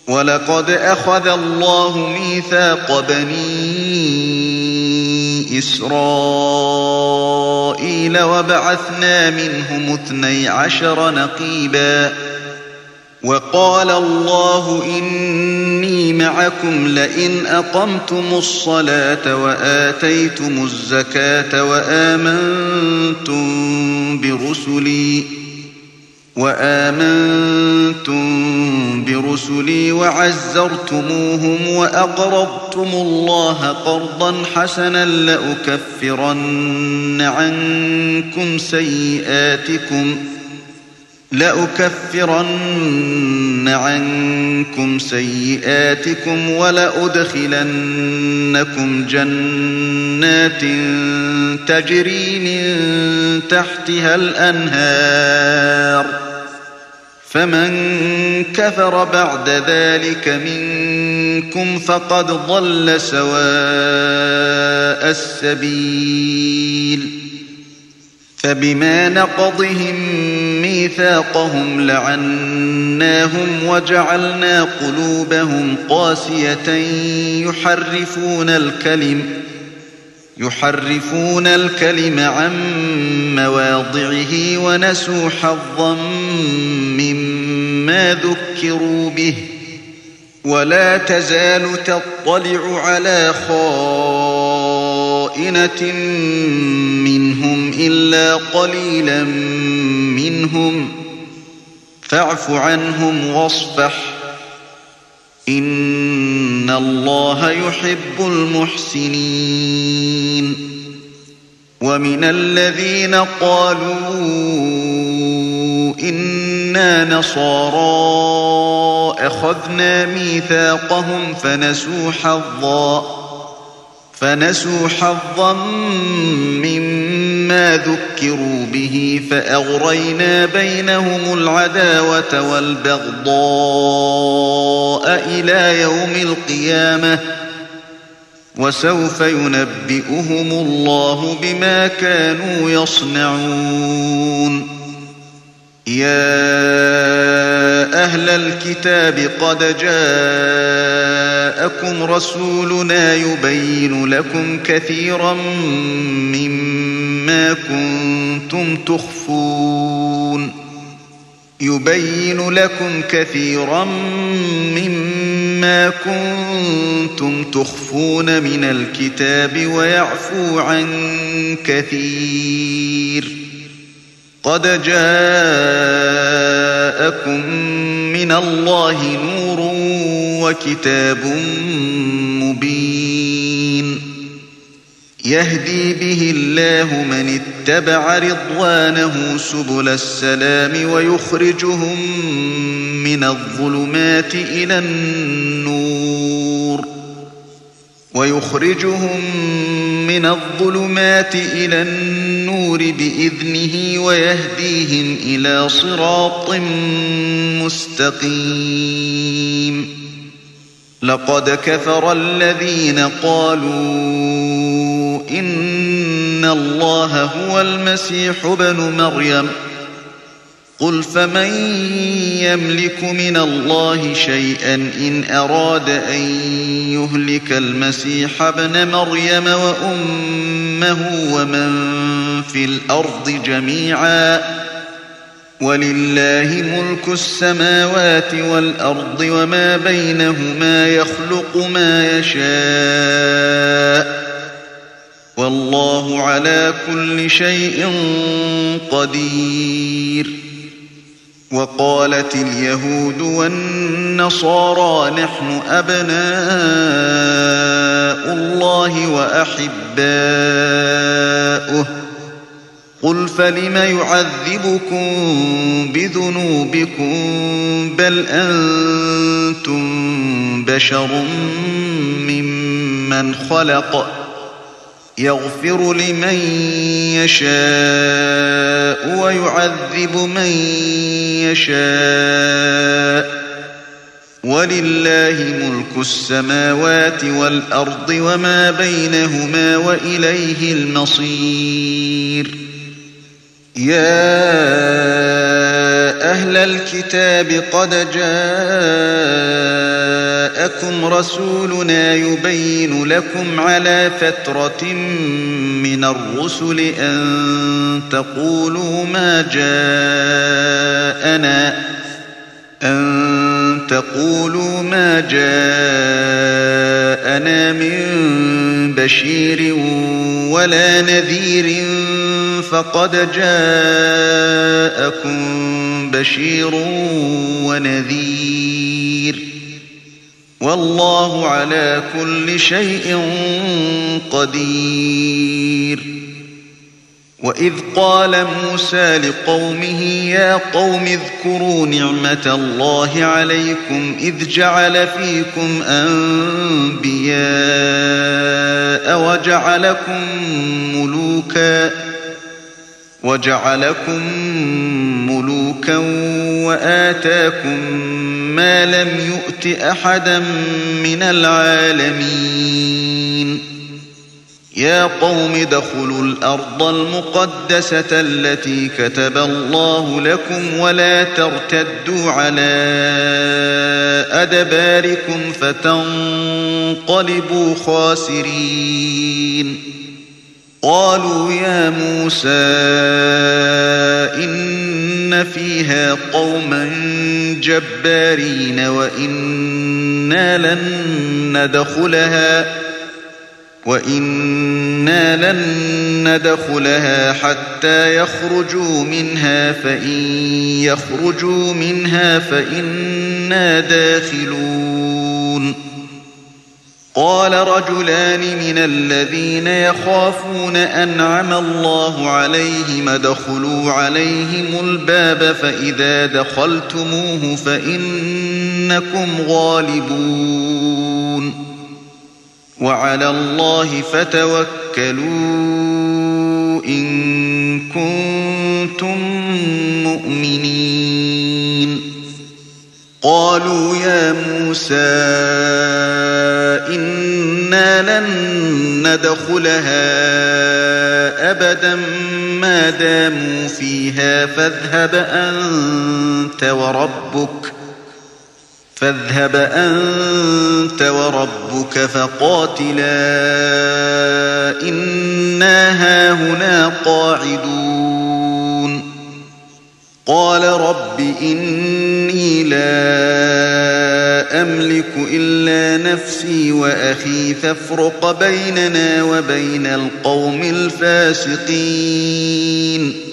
وَلَقَدْ أَخَذَ اللَّهُ مِيثَاقَ بَنِي إِسْرَائِيلَ وَبَعَثْنَا مِنْهُمُ 12 نَقِيبًا وَقَالَ اللَّهُ إِنِّي مَعَكُمْ لَئِنْ أَقَمْتُمُ الصَّلَاةَ وَآتَيْتُمُ الزَّكَاةَ وَآمَنْتُمْ بِرُسُلِي وَعَزَّرْتُمُوهُمْ وَأَقْرَضْتُمُ اللَّهَ قَرْضًا حَسَنًا لَأُكَفِّرَنَّ عَنكُمْ سَيِّئَاتِكُمْ وَلَأُدْخِلَنَّكُمْ جَنَّاتٍ تَجْرِي مِن تَحْتِهَا الْأَنْهَارُ فَمَن كَفَرَ بَعْدَ ذَلِكَ مِنكُمْ فَقَدْ ضَلَّ سَوَاءَ السَّبِيلِ فَبِمَا نَقْضِهِم مِّيثَاقَهُمْ لَعَنَّاهُمْ وَجَعَلْنَا قُلُوبَهُمْ قَاسِيَةً يُحَرِّفُونَ الْكَلِمَ عَن مَّوَاضِعِهِ وَنَسُوا حَظًّا مِّمَّا ذُكِّرُوا بِهِ وَلَا تَزَالُ تَطَّلِعُ عَلَىٰ خَائِنَةٍ مِّنْهُمْ إِلَّا قَلِيلًا مِّنْهُمْ فَاعْفُ عَنْهُمْ وَاصْفَحْ إِنَّ اللَّهَ يُحِبُّ الْمُحْسِنِينَ وَمِنَ الَّذِينَ قَالُوا إِنَّا نَصَارَىٰ أَخَذْنَا مِيثَاقَهُمْ فَنَسُوا حَظًّا مِّمَّا ذُكِّرُوا بِهِ فَأَغْرَيْنَا بَيْنَهُمُ الْعَدَاوَةَ وَالْبَغْضَاءَ إِلَىٰ يَوْمِ الْقِيَامَةِ ۚ وَسَوْفَ يُنَبِّئُهُمُ اللَّهُ بِمَا كَانُوا يَصْنَعُونَ يَا أَهْلَ الْكِتَابِ قَدْ جَاءَكُمْ رَسُولُنَا يُبَيِّنُ لَكُمْ كَثِيرًا مِّمَّا كُنتُمْ تُخْفُونَ مِنَ الْكِتَابِ وَيَعْفُو عَن كَثِيرٍ قَدْ جَاءَكُم مِّنَ اللَّهِ نُورٌ وَكِتَابٌ مُّبِينٌ يَهْدِي بِهِ اللَّهُ مَنِ اتَّبَعَ رِضْوَانَهُ سُبُلَ السَّلَامِ ويخرجهم من الظلمات إلى النور بإذنه ويهديهم إلى صراط مستقيم لقد كفر الذين قالوا إن الله هو المسيح ابن مريم قل فمن يملك من الله شيئا إن أراد أن يهلك المسيح ابن مريم وأمه ومن في الأرض جميعا ولله ملك السماوات والأرض وما بينهما يخلق ما يشاء والله على كل شيء قدير وقالت اليهود والنصارى نحن أبناء الله وأحباؤه قل فلم يعذبكم بذنوبكم بل أنتم بشر ممن خلق يغفر لمن يشاء ويعذب من يشاء ولله ملك السماوات والأرض وما بينهما وإليه المصير يا أهل الكتاب قد جاءكم جاءكم رسولنا يبين لكم على فترة من الرسل أن تقولوا ما جاءنا من بشير ولا نذير فقد جاءكم بشير ونذير والله على كل شيء قدير. وإذ قال موسى لقومه يا قوم اذكروا نعمة الله عليكم إذ جعل فيكم أنبياء وجعلكم ملوكا وآتاكم ما لم يؤت أحدا من العالمين. يا قوم ادخلوا الأرض المقدسة التي كتب الله لكم ولا ترتدوا على أدباركم فتنقلبوا خاسرين. قالوا يا موسى إن فيها قوما جبارين وإنا لن ندخلها حتى يخرجوا منها فإن يخرجوا منها فإنا داخلون. قال رجلان من الذين يخافون أنعم الله عليهم ادخلوا عليهم الباب فإذا دخلتموه فإنكم غالبون وعلى الله فتوكلوا إن كنتم مؤمنين. قالوا يا موسى إنا لن ندخلها أبدا ما داموا فيها فاذهب أنت وربك فقاتلا إنا هاهنا قاعدون. قال رب إني لا أملك إلا نفسي وأخي فافرق بيننا وبين القوم الفاسقين.